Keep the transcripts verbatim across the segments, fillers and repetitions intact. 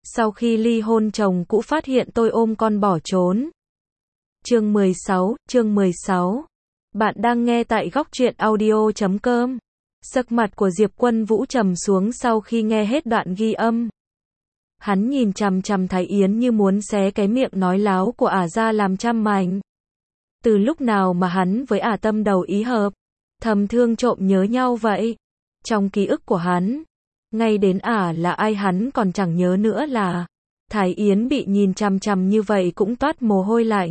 Sau khi ly hôn chồng cũ phát hiện tôi ôm con bỏ trốn. Chương mười sáu, chương mười sáu. Bạn đang nghe tại góc truyện audio chấm com. Sắc mặt của Diệp Quân Vũ trầm xuống sau khi nghe hết đoạn ghi âm. Hắn nhìn chằm chằm Thái Yến như muốn xé cái miệng nói láo của ả ra làm trăm mảnh. Từ lúc nào mà hắn với ả tâm đầu ý hợp, thầm thương trộm nhớ nhau vậy? Trong ký ức của hắn, ngay đến ả là ai hắn còn chẳng nhớ nữa là. Thái Yến bị nhìn chằm chằm như vậy cũng toát mồ hôi lạnh.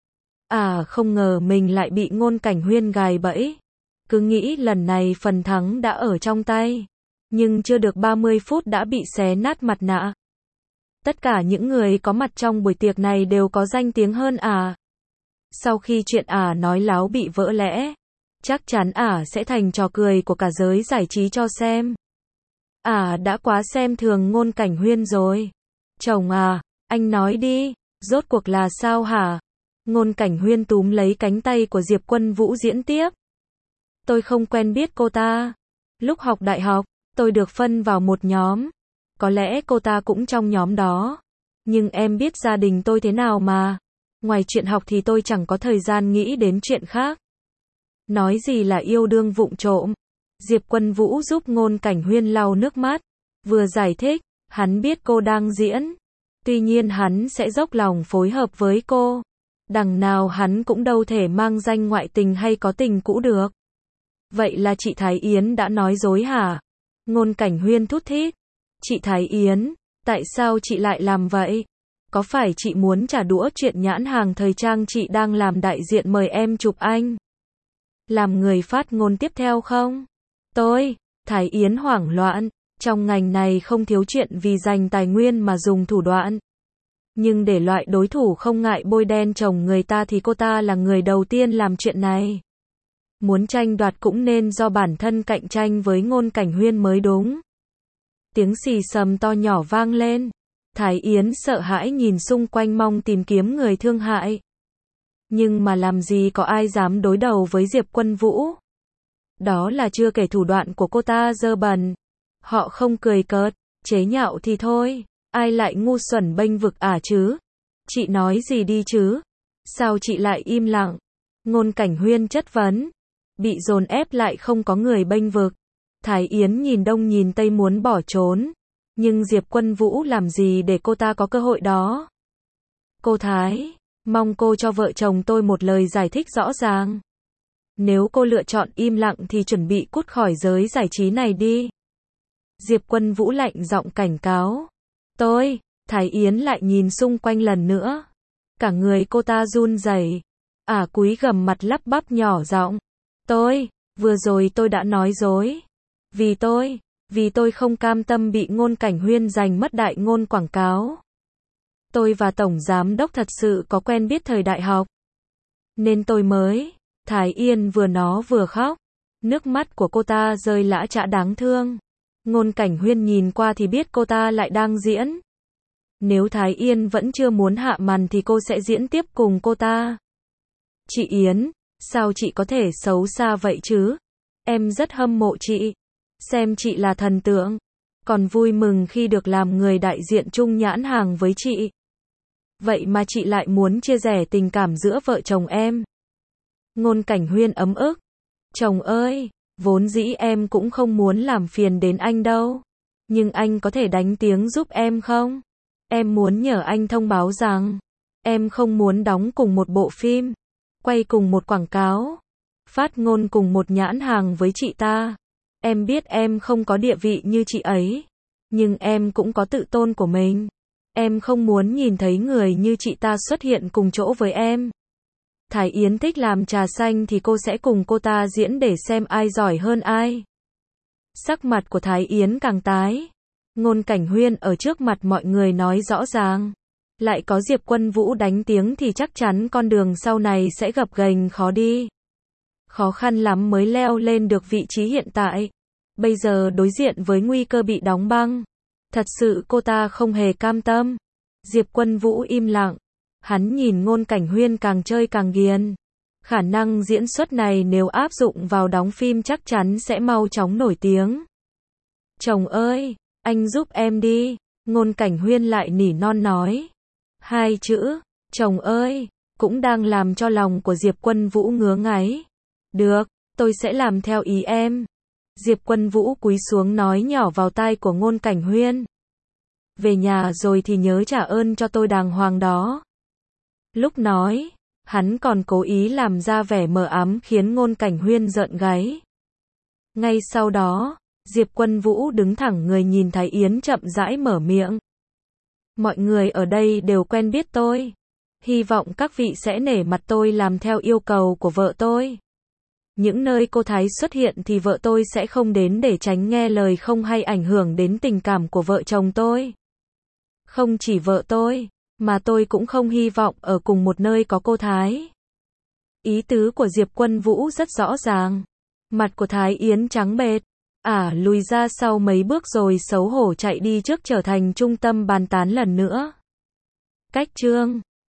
À không ngờ mình lại bị Ngôn Cảnh Huyên gài bẫy. Cứ nghĩ lần này phần thắng đã ở trong tay. Nhưng chưa được ba mươi phút đã bị xé nát mặt nạ. Tất cả những người có mặt trong buổi tiệc này đều có danh tiếng hơn ả. Sau khi chuyện ả nói láo bị vỡ lẽ, chắc chắn ả sẽ thành trò cười của cả giới giải trí cho xem. Ả đã quá xem thường Ngôn Cảnh Huyên rồi. Chồng à, anh nói đi, rốt cuộc là sao hả? Ngôn Cảnh Huyên túm lấy cánh tay của Diệp Quân Vũ diễn tiếp. Tôi không quen biết cô ta. Lúc học đại học, tôi được phân vào một nhóm. Có lẽ cô ta cũng trong nhóm đó. Nhưng em biết gia đình tôi thế nào mà. Ngoài chuyện học thì tôi chẳng có thời gian nghĩ đến chuyện khác. Nói gì là yêu đương vụng trộm. Diệp Quân Vũ giúp Ngôn Cảnh Huyên lau nước mắt. Vừa giải thích, hắn biết cô đang diễn. Tuy nhiên hắn sẽ dốc lòng phối hợp với cô. Đằng nào hắn cũng đâu thể mang danh ngoại tình hay có tình cũ được. Vậy là chị Thái Yến đã nói dối hả? Ngôn Cảnh Huyên thút thít. Chị Thái Yến, tại sao chị lại làm vậy? Có phải chị muốn trả đũa chuyện nhãn hàng thời trang chị đang làm đại diện mời em chụp anh? Làm người phát ngôn tiếp theo không? Tôi, Thái Yến hoảng loạn, trong ngành này không thiếu chuyện vì giành tài nguyên mà dùng thủ đoạn. Nhưng để loại đối thủ không ngại bôi đen chồng người ta thì cô ta là người đầu tiên làm chuyện này. Muốn tranh đoạt cũng nên do bản thân cạnh tranh với Ngôn Cảnh Huyên mới đúng. Tiếng xì xầm to nhỏ vang lên. Thái Yến sợ hãi nhìn xung quanh mong tìm kiếm người thương hại. Nhưng mà làm gì có ai dám đối đầu với Diệp Quân Vũ. Đó là chưa kể thủ đoạn của cô ta dơ bẩn. Họ không cười cợt, chế nhạo thì thôi. Ai lại ngu xuẩn bênh vực ả chứ? Chị nói gì đi chứ? Sao chị lại im lặng? Ngôn Cảnh Huyên chất vấn. Bị dồn ép lại không có người bênh vực. Thái Yến nhìn đông nhìn tây muốn bỏ trốn. Nhưng Diệp Quân Vũ làm gì để cô ta có cơ hội đó? Cô Thái, mong cô cho vợ chồng tôi một lời giải thích rõ ràng. Nếu cô lựa chọn im lặng thì chuẩn bị cút khỏi giới giải trí này đi. Diệp Quân Vũ lạnh giọng cảnh cáo. Tôi, Thái Yến lại nhìn xung quanh lần nữa. Cả người cô ta run rẩy. Ả cúi gằm mặt lắp bắp nhỏ giọng. Tôi, vừa rồi tôi đã nói dối. Vì tôi, vì tôi không cam tâm bị Ngôn Cảnh Huyên giành mất đại ngôn quảng cáo. Tôi và Tổng Giám Đốc thật sự có quen biết thời đại học. Nên tôi mới, Thái Yên vừa nó vừa khóc. Nước mắt của cô ta rơi lã chã đáng thương. Ngôn Cảnh Huyên nhìn qua thì biết cô ta lại đang diễn. Nếu Thái Yên vẫn chưa muốn hạ màn thì cô sẽ diễn tiếp cùng cô ta. Chị Yến, sao chị có thể xấu xa vậy chứ? Em rất hâm mộ chị. Xem chị là thần tượng. Còn vui mừng khi được làm người đại diện chung nhãn hàng với chị. Vậy mà chị lại muốn chia rẽ tình cảm giữa vợ chồng em. Ngôn Cảnh Huyên ấm ức. Chồng ơi, vốn dĩ em cũng không muốn làm phiền đến anh đâu. Nhưng anh có thể đánh tiếng giúp em không? Em muốn nhờ anh thông báo rằng em không muốn đóng cùng một bộ phim, quay cùng một quảng cáo, phát ngôn cùng một nhãn hàng với chị ta. Em biết em không có địa vị như chị ấy, nhưng em cũng có tự tôn của mình. Em không muốn nhìn thấy người như chị ta xuất hiện cùng chỗ với em. Thái Yến thích làm trà xanh thì cô sẽ cùng cô ta diễn để xem ai giỏi hơn ai. Sắc mặt của Thái Yến càng tái. Ngôn Cảnh Huyên ở trước mặt mọi người nói rõ ràng. Lại có Diệp Quân Vũ đánh tiếng thì chắc chắn con đường sau này sẽ gập ghềnh khó đi. Khó khăn lắm mới leo lên được vị trí hiện tại. Bây giờ đối diện với nguy cơ bị đóng băng. Thật sự cô ta không hề cam tâm. Diệp Quân Vũ im lặng. Hắn nhìn Ngôn Cảnh Huyên càng chơi càng ghiền. Khả năng diễn xuất này nếu áp dụng vào đóng phim chắc chắn sẽ mau chóng nổi tiếng. Chồng ơi, anh giúp em đi. Ngôn Cảnh Huyên lại nỉ non nói. Hai chữ, chồng ơi, cũng đang làm cho lòng của Diệp Quân Vũ ngứa ngáy. Được, tôi sẽ làm theo ý em. Diệp Quân Vũ cúi xuống nói nhỏ vào tai của Ngôn Cảnh Huyên. Về nhà rồi thì nhớ trả ơn cho tôi đàng hoàng đó. Lúc nói, hắn còn cố ý làm ra vẻ mờ ám khiến Ngôn Cảnh Huyên rợn gáy. Ngay sau đó, Diệp Quân Vũ đứng thẳng người nhìn Thái Yến chậm rãi mở miệng. Mọi người ở đây đều quen biết tôi. Hy vọng các vị sẽ nể mặt tôi làm theo yêu cầu của vợ tôi. Những nơi cô Thái xuất hiện thì vợ tôi sẽ không đến để tránh nghe lời không hay ảnh hưởng đến tình cảm của vợ chồng tôi. Không chỉ vợ tôi, mà tôi cũng không hy vọng ở cùng một nơi có cô Thái. Ý tứ của Diệp Quân Vũ rất rõ ràng. Mặt của Thái Yến trắng bệch, ả à, lùi ra sau mấy bước rồi xấu hổ chạy đi trước trở thành trung tâm bàn tán lần nữa. Cách chương